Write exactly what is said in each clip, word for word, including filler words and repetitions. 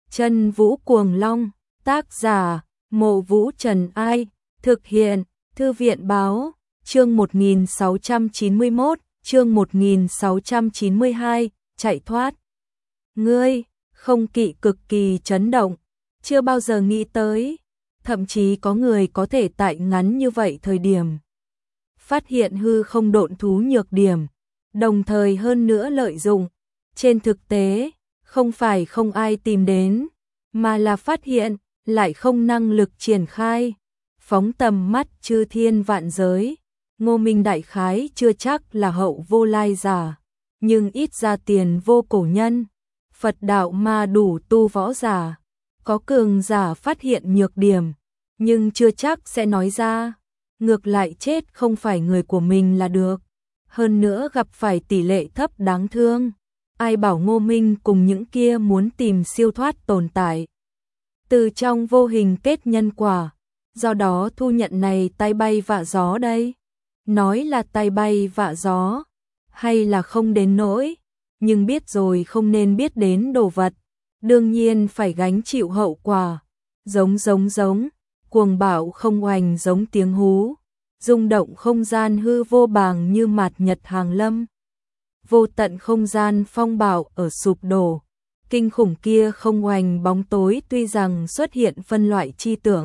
Chân Vũ Cuồng Long, tác giả, Mộ Vũ Trần Ai, thực hiện, Thư viện Báo, chương một nghìn sáu trăm chín mươi mốt, chương một nghìn sáu trăm chín mươi hai, chạy thoát. Ngươi, Không Kỵ cực kỳ chấn động, chưa bao giờ nghĩ tới, thậm chí có người có thể tại ngắn như vậy thời điểm phát hiện hư không độn thú nhược điểm, đồng thời hơn nữa lợi dụng. Trên thực tế, không phải không ai tìm đến, mà là phát hiện, lại không năng lực triển khai. Phóng tầm mắt chư thiên vạn giới, Ngô Minh đại khái chưa chắc là hậu vô lai giả, nhưng ít ra tiền vô cổ nhân, Phật đạo mà đủ tu võ giả, có cường giả phát hiện nhược điểm, nhưng chưa chắc sẽ nói ra, ngược lại chết không phải người của mình là được, hơn nữa gặp phải tỷ lệ thấp đáng thương. Ai bảo Ngô Minh cùng những kia muốn tìm siêu thoát tồn tại từ trong vô hình kết nhân quả, do đó thu nhận này tay bay vạ gió đây. Nói là tay bay vạ gió, hay là không đến nỗi, nhưng biết rồi không nên biết đến đồ vật, đương nhiên phải gánh chịu hậu quả. Giống giống giống, cuồng bạo không oành giống tiếng hú, rung động không gian hư vô bàng như mạt nhật hàng lâm. Vô tận không gian phong bạo ở sụp đổ, kinh khủng kia không oành bóng tối tuy rằng xuất hiện phân loại chi tưởng,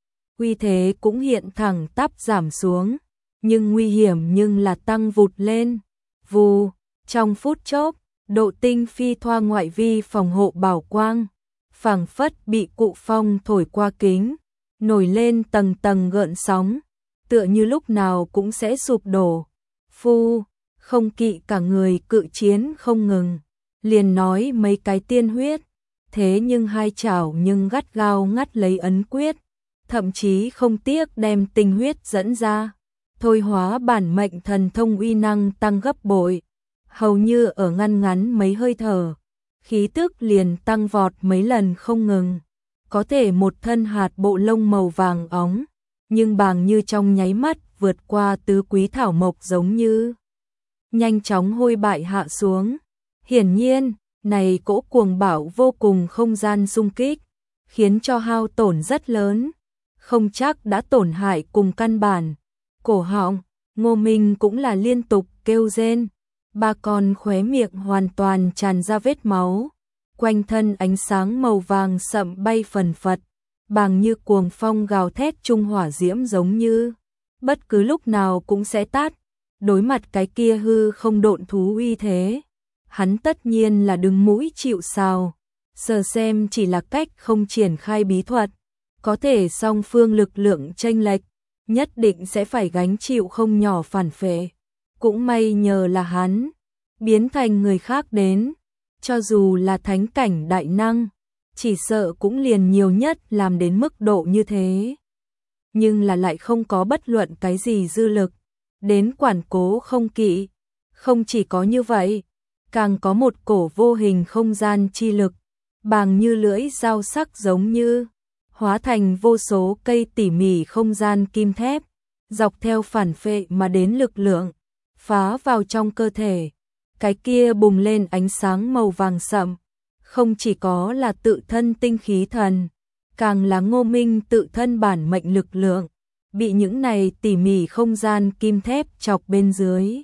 uy thế cũng hiện thẳng tắp giảm xuống, nhưng nguy hiểm nhưng là tăng vụt lên. Vù, trong phút chốc, độ tinh phi thoa ngoại vi phòng hộ bảo quang, phảng phất bị cụ phong thổi qua kính, nổi lên tầng tầng gợn sóng, tựa như lúc nào cũng sẽ sụp đổ. Phu, Không Kỵ cả người cự chiến không ngừng, liền nói mấy cái tiên huyết, thế nhưng hai chảo nhưng gắt gao ngắt lấy ấn quyết, thậm chí không tiếc đem tinh huyết dẫn ra, thôi hóa bản mệnh thần thông uy năng tăng gấp bội, hầu như ở ngăn ngắn mấy hơi thở, khí tức liền tăng vọt mấy lần không ngừng, có thể một thân hạt bộ lông màu vàng óng, nhưng bàng như trong nháy mắt vượt qua tứ quý thảo mộc giống như nhanh chóng hôi bại hạ xuống. Hiển nhiên, này cỗ cuồng bạo vô cùng không gian xung kích, khiến cho hao tổn rất lớn, không chắc đã tổn hại cùng căn bản. Cổ họng, Ngô Minh cũng là liên tục kêu rên, ba con khóe miệng hoàn toàn tràn ra vết máu, quanh thân ánh sáng màu vàng sậm bay phần phật, bàng như cuồng phong gào thét trung hỏa diễm giống như bất cứ lúc nào cũng sẽ tát. Đối mặt cái kia hư không độn thú uy thế, hắn tất nhiên là đứng mũi chịu sào, sờ xem chỉ là cách không triển khai bí thuật, có thể song phương lực lượng chênh lệch, nhất định sẽ phải gánh chịu không nhỏ phản phệ. Cũng may nhờ là hắn biến thành người khác đến, cho dù là thánh cảnh đại năng, chỉ sợ cũng liền nhiều nhất làm đến mức độ như thế. Nhưng là lại không có bất luận cái gì dư lực đến quản cố Không Kỵ. Không chỉ có như vậy, càng có một cổ vô hình không gian chi lực, bàng như lưỡi dao sắc giống như hóa thành vô số cây tỉ mỉ không gian kim thép, dọc theo phản phệ mà đến lực lượng, phá vào trong cơ thể. Cái kia bùng lên ánh sáng màu vàng sậm, không chỉ có là tự thân tinh khí thần, càng là Ngô Minh tự thân bản mệnh lực lượng, bị những này tỉ mỉ không gian kim thép chọc bên dưới,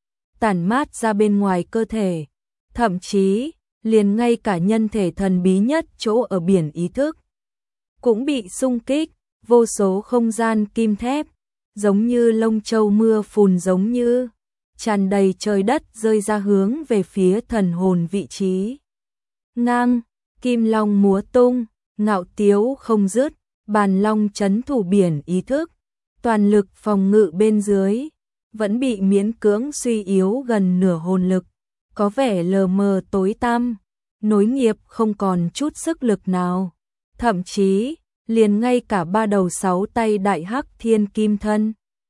tản mát ra bên ngoài cơ thể, thậm chí liền ngay cả nhân thể thần bí nhất chỗ ở biển ý thức cũng bị xung kích. Vô số không gian kim thép giống như lông châu mưa phùn giống như tràn đầy trời đất rơi ra hướng về phía thần hồn vị trí. Ngang, kim long múa tung, ngạo tiếu không dứt, bàn long chấn thủ biển ý thức, toàn lực phòng ngự bên dưới, vẫn bị miễn cưỡng suy yếu gần nửa hồn lực, có vẻ lờ mờ tối tăm, nối nghiệp không còn chút sức lực nào, thậm chí liền ngay cả ba đầu sáu tay đại hắc thiên kim thân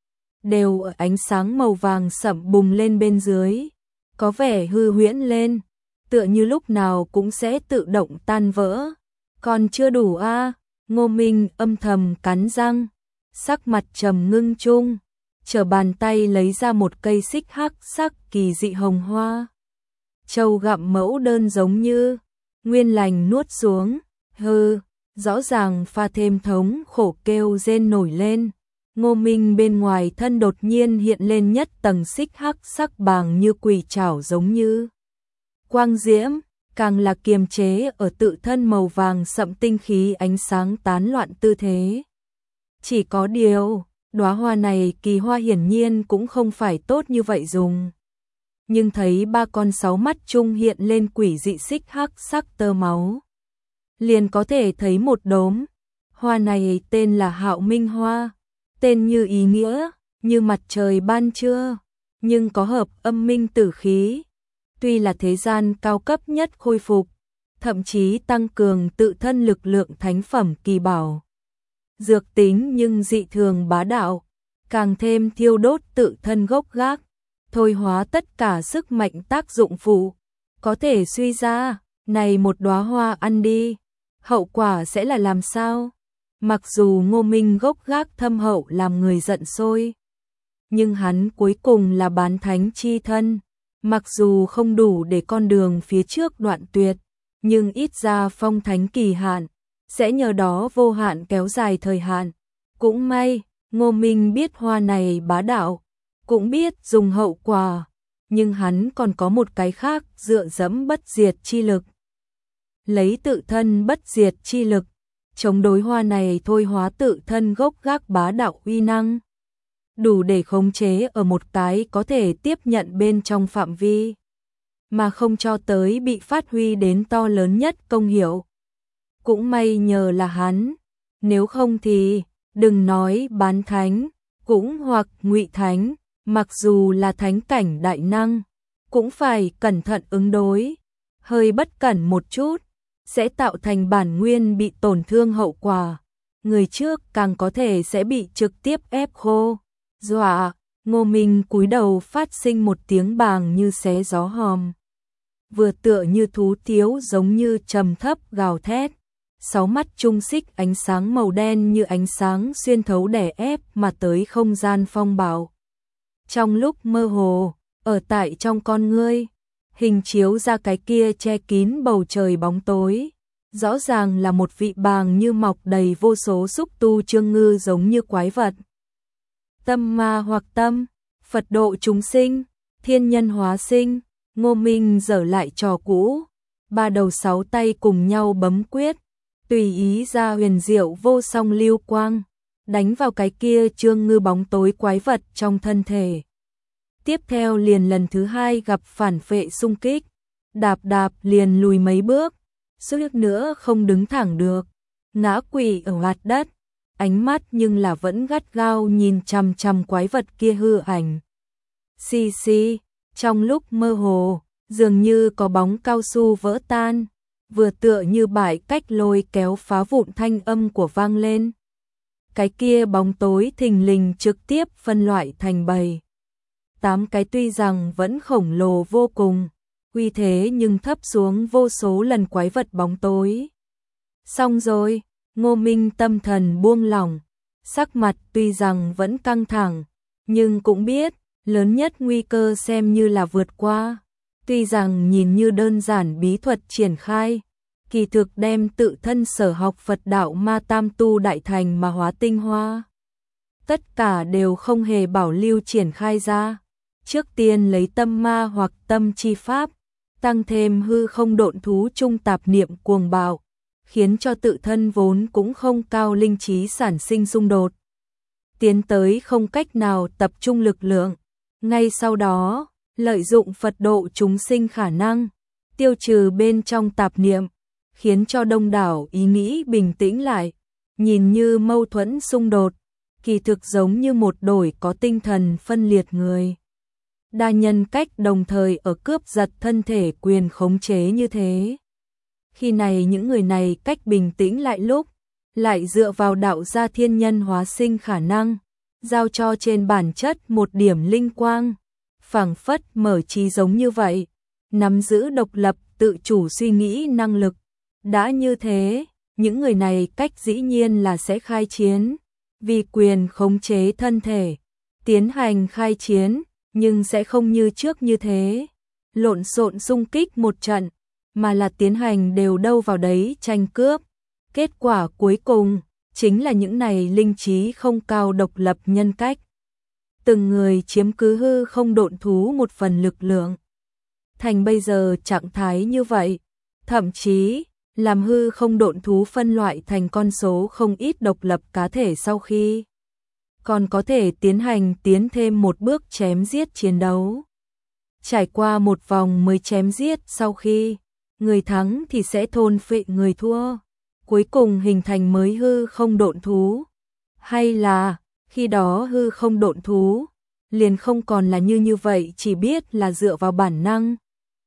đều ở ánh sáng màu vàng sậm bùng lên bên dưới, có vẻ hư huyễn lên, tựa như lúc nào cũng sẽ tự động tan vỡ. Còn chưa đủ a, à? Ngô Minh âm thầm cắn răng, sắc mặt trầm ngưng chung, chờ bàn tay lấy ra một cây xích hắc sắc kỳ dị hồng hoa. Châu gặm mẫu đơn giống như nguyên lành nuốt xuống, Hừ, rõ ràng pha thêm thống khổ kêu rên nổi lên. Ngô Minh bên ngoài thân đột nhiên hiện lên nhất tầng xích hắc sắc bàng như quỷ trảo giống như quang diễm, càng là kiềm chế ở tự thân màu vàng sậm tinh khí ánh sáng tán loạn tư thế. Chỉ có điều, đóa hoa này kỳ hoa hiển nhiên cũng không phải tốt như vậy dùng. Nhưng thấy ba con sáu mắt chung hiện lên quỷ dị xích hắc sắc tơ máu, liền có thể thấy một đốm. Hoa này tên là Hạo Minh Hoa, tên như ý nghĩa, như mặt trời ban trưa, nhưng có hợp âm minh tử khí. Tuy là thế gian cao cấp nhất khôi phục, thậm chí tăng cường tự thân lực lượng thánh phẩm kỳ bảo. Dược tính nhưng dị thường bá đạo, càng thêm thiêu đốt tự thân gốc gác, thôi hóa tất cả sức mạnh tác dụng phụ. Có thể suy ra, này một đóa hoa ăn đi, hậu quả sẽ là làm sao? Mặc dù Ngô Minh gốc gác thâm hậu làm người giận sôi, nhưng hắn cuối cùng là bán thánh chi thân. Mặc dù không đủ để con đường phía trước đoạn tuyệt, nhưng ít ra phong thánh kỳ hạn sẽ nhờ đó vô hạn kéo dài thời hạn. Cũng may, Ngô Minh biết hoa này bá đạo, cũng biết dùng hậu quả, nhưng hắn còn có một cái khác dựa dẫm bất diệt chi lực. Lấy tự thân bất diệt chi lực, chống đối hoa này thôi hóa tự thân gốc gác bá đạo uy năng, đủ để khống chế ở một cái có thể tiếp nhận bên trong phạm vi, mà không cho tới bị phát huy đến to lớn nhất công hiệu. Cũng may nhờ là hắn, nếu không thì, đừng nói bán thánh, cũng hoặc ngụy thánh, mặc dù là thánh cảnh đại năng, cũng phải cẩn thận ứng đối, hơi bất cẩn một chút, sẽ tạo thành bản nguyên bị tổn thương hậu quả. Người trước càng có thể sẽ bị trực tiếp ép khô. Dọa, Ngô Minh cúi đầu phát sinh một tiếng bàng như xé gió hòm. Vừa tựa như thú tiếu giống như trầm thấp gào thét. Sáu mắt trung xích ánh sáng màu đen như ánh sáng xuyên thấu đè ép mà tới không gian phong bạo. Trong lúc mơ hồ, ở tại trong con ngươi, hình chiếu ra cái kia che kín bầu trời bóng tối. Rõ ràng là một vị bàng như mọc đầy vô số xúc tu trương ngư giống như quái vật. Tâm ma hoặc tâm, Phật độ chúng sinh, thiên nhân hóa sinh. Ngô Minh dở lại trò cũ, ba đầu sáu tay cùng nhau bấm quyết, tùy ý ra huyền diệu vô song lưu quang, đánh vào cái kia trương ngư bóng tối quái vật trong thân thể. Tiếp theo liền lần thứ hai gặp phản phệ xung kích, đạp đạp liền lùi mấy bước, suýt nữa không đứng thẳng được, ngã quỵ ở mặt đất, ánh mắt nhưng là vẫn gắt gao nhìn chằm chằm quái vật kia hư ảnh. Xì xì, trong lúc mơ hồ, dường như có bóng cao su vỡ tan, vừa tựa như bãi cách lôi kéo phá vụn thanh âm của vang lên. Cái kia bóng tối thình lình trực tiếp phân loại thành bầy. Tám cái tuy rằng vẫn khổng lồ vô cùng, uy thế nhưng thấp xuống vô số lần quái vật bóng tối. Xong rồi, Ngô Minh tâm thần buông lỏng, sắc mặt tuy rằng vẫn căng thẳng, nhưng cũng biết, lớn nhất nguy cơ xem như là vượt qua. Tuy rằng nhìn như đơn giản bí thuật triển khai, kỳ thực đem tự thân sở học Phật đạo ma tam tu đại thành mà hóa tinh hoa. Tất cả đều không hề bảo lưu triển khai ra. Trước tiên lấy tâm ma hoặc tâm chi pháp, tăng thêm hư không độn thú trung tạp niệm cuồng bạo, khiến cho tự thân vốn cũng không cao linh trí sản sinh xung đột. Tiến tới không cách nào tập trung lực lượng. Ngay sau đó, lợi dụng Phật độ chúng sinh khả năng, tiêu trừ bên trong tạp niệm, khiến cho đông đảo ý nghĩ bình tĩnh lại, nhìn như mâu thuẫn xung đột, kỳ thực giống như một đổi có tinh thần phân liệt người. Đa nhân cách đồng thời ở cướp giật thân thể quyền khống chế như thế. Khi này những người này cách bình tĩnh lại lúc, lại dựa vào đạo gia thiên nhân hóa sinh khả năng, giao cho trên bản chất một điểm linh quang, phảng phất mở trí giống như vậy, nắm giữ độc lập tự chủ suy nghĩ năng lực. Đã như thế, những người này cách dĩ nhiên là sẽ khai chiến, vì quyền khống chế thân thể, tiến hành khai chiến, nhưng sẽ không như trước như thế, lộn xộn xung kích một trận, mà là tiến hành đều đâu vào đấy tranh cướp, Kết quả cuối cùng chính là những này linh trí không cao độc lập nhân cách. Từng người chiếm cứ hư không độn thú một phần lực lượng. Thành bây giờ trạng thái như vậy, thậm chí làm hư không độn thú phân loại thành con số không ít độc lập cá thể sau khi còn có thể tiến hành tiến thêm một bước chém giết chiến đấu. Trải qua một vòng mới chém giết sau khi người thắng thì sẽ thôn phệ người thua, cuối cùng hình thành mới hư không độn thú. Hay là khi đó hư không độn thú liền không còn là như như vậy, chỉ biết là dựa vào bản năng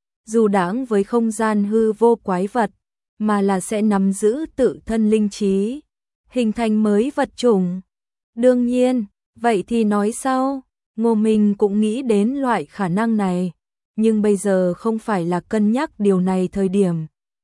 dù đãng với không gian hư vô quái vật, mà là sẽ nắm giữ tự thân linh trí, hình thành mới vật chủng. Đương nhiên, vậy thì nói sau, Ngô Minh cũng nghĩ đến loại khả năng này, nhưng bây giờ không phải là cân nhắc điều này thời điểm.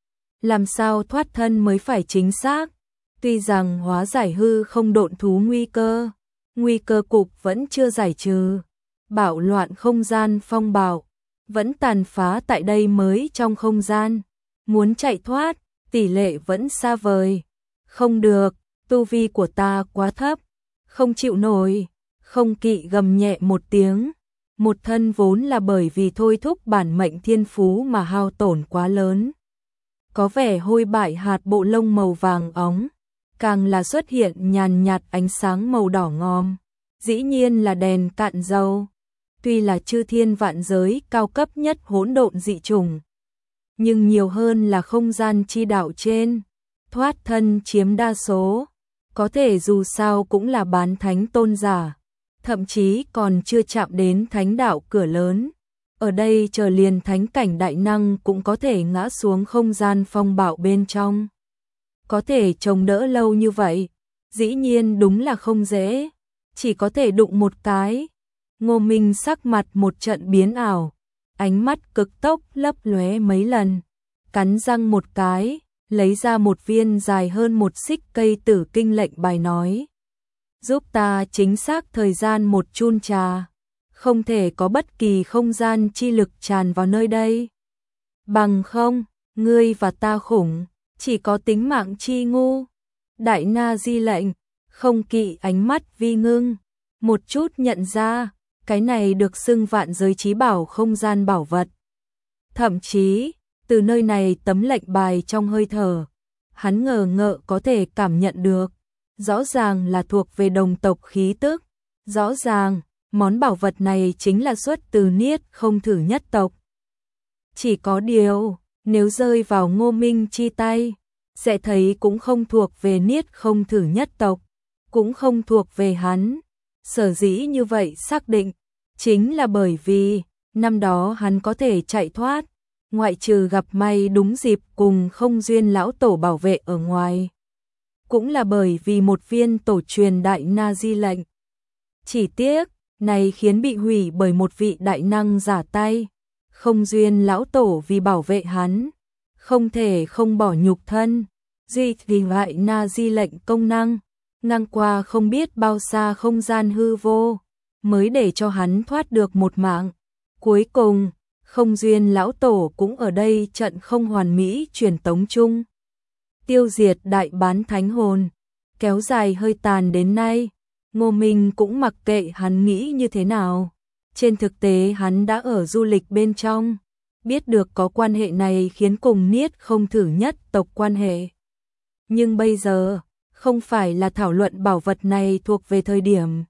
Làm sao thoát thân mới phải chính xác, tuy rằng hóa giải hư không độn thú nguy cơ, nguy cơ cục vẫn chưa giải trừ, bạo loạn không gian phong bạo vẫn tàn phá tại đây mới trong không gian, muốn chạy thoát, tỷ lệ vẫn xa vời. Không được, tu vi của ta quá thấp, không chịu nổi. Không Kỵ gầm nhẹ một tiếng, một thân vốn là bởi vì thôi thúc bản mệnh thiên phú mà hao tổn quá lớn. Có vẻ hôi bại hạt bộ lông màu vàng óng, càng là xuất hiện nhàn nhạt ánh sáng màu đỏ ngòm, dĩ nhiên là đèn cạn dầu. Tuy là chư thiên vạn giới cao cấp nhất hỗn độn dị chủng, nhưng nhiều hơn là không gian chi đạo trên, thoát thân chiếm đa số, có thể dù sao cũng là bán thánh tôn giả, thậm chí còn chưa chạm đến thánh đạo cửa lớn. Ở đây chờ liền thánh cảnh đại năng cũng có thể ngã xuống không gian phong bạo bên trong. Có thể chống đỡ lâu như vậy, dĩ nhiên đúng là không dễ, chỉ có thể đụng một cái. Ngô Minh sắc mặt một trận biến ảo, ánh mắt cực tốc lấp lóe mấy lần, cắn răng một cái, lấy ra một viên dài hơn một xích cây tử kinh lệnh bài nói. Giúp ta chính xác thời gian một chun trà, không thể có bất kỳ không gian chi lực tràn vào nơi đây. Bằng không, ngươi và ta khủng, chỉ có tính mạng chi ngu. Đại na di lệnh, Không Kỵ ánh mắt vi ngưng, một chút nhận ra, cái này được xưng vạn giới chí bảo không gian bảo vật. Thậm chí, từ nơi này tấm lệnh bài trong hơi thở, hắn ngờ ngợ có thể cảm nhận được, rõ ràng là thuộc về đồng tộc khí tức, rõ ràng, món bảo vật này chính là xuất từ Niết Không Thử nhất tộc. Chỉ có điều, nếu rơi vào Ngô Minh chi tay, sẽ thấy cũng không thuộc về Niết Không Thử nhất tộc, cũng không thuộc về hắn. Sở dĩ như vậy xác định, chính là bởi vì, năm đó hắn có thể chạy thoát, ngoại trừ gặp may đúng dịp cùng không duyên lão tổ bảo vệ ở ngoài. Cũng là bởi vì một viên tổ truyền đại na di lệnh. Chỉ tiếc, này khiến bị hủy bởi một vị đại năng giả tay. Không duyên lão tổ vì bảo vệ hắn, không thể không bỏ nhục thân, duy vì đại na di lệnh công năng, ngang qua không biết bao xa không gian hư vô, mới để cho hắn thoát được một mạng. Cuối cùng, không duyên lão tổ cũng ở đây trận không hoàn mỹ truyền tống chung. Tiêu diệt đại bán thánh hồn, kéo dài hơi tàn đến nay, Ngô Minh cũng mặc kệ hắn nghĩ như thế nào. Trên thực tế hắn đã ở du lịch bên trong, biết được có quan hệ này khiến cùng Niết Không Thử nhất tộc quan hệ. Nhưng bây giờ, không phải là thảo luận bảo vật này thuộc về thời điểm.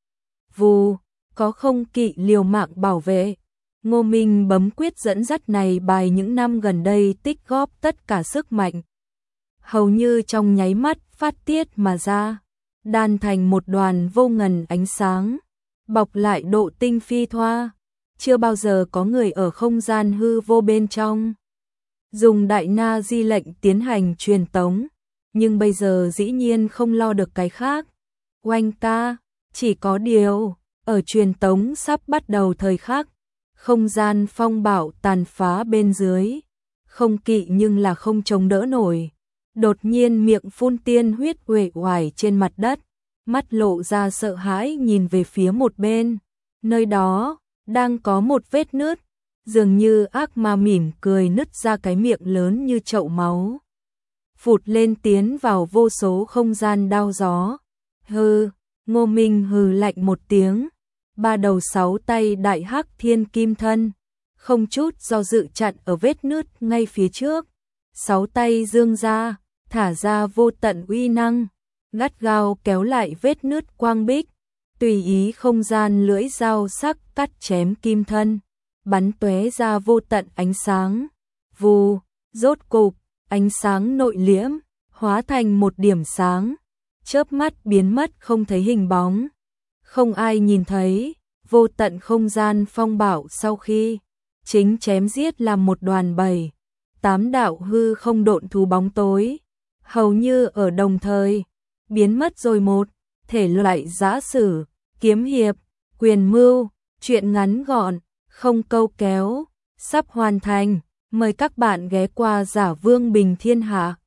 Vù, có Không Kỵ liều mạng bảo vệ. Ngô Minh bấm quyết dẫn dắt này bài những năm gần đây tích góp tất cả sức mạnh. Hầu như trong nháy mắt phát tiết mà ra, đan thành một đoàn vô ngần ánh sáng, bọc lại độ tinh phi thoa. Chưa bao giờ có người ở không gian hư vô bên trong dùng đại na di lệnh tiến hành truyền tống, nhưng bây giờ dĩ nhiên không lo được cái khác. Oanh ca, chỉ có điều, ở truyền tống sắp bắt đầu thời khắc, không gian phong bạo tàn phá bên dưới, Không Kỵ nhưng là không chống đỡ nổi. Đột nhiên miệng phun tiên huyết uể oải trên mặt đất, mắt lộ ra sợ hãi nhìn về phía một bên, nơi đó đang có một vết nứt, dường như ác ma mỉm cười nứt ra cái miệng lớn như chậu máu. phụt lên tiến vào vô số không gian đao gió. Hừ, Ngô Minh hừ lạnh một tiếng, ba đầu sáu tay đại hắc thiên kim thân, không chút do dự chặn ở vết nứt ngay phía trước. Sáu tay dương ra, thả ra vô tận uy năng, gắt gao kéo lại vết nứt quang bích, tùy ý không gian lưỡi dao sắc cắt chém kim thân, bắn tóe ra vô tận ánh sáng. Vù, rốt cục, ánh sáng nội liễm, hóa thành một điểm sáng, chớp mắt biến mất không thấy hình bóng. Không ai nhìn thấy, vô tận không gian phong bạo sau khi chính chém giết làm một đoàn bầy, tám đạo hư không độn thú bóng tối, hầu như ở đồng thời, biến mất rồi. Một thể loại giã sử, kiếm hiệp, quyền mưu, truyện ngắn gọn, không câu kéo, sắp hoàn thành. Mời các bạn ghé qua Giả Vương Bình Thiên Hạ.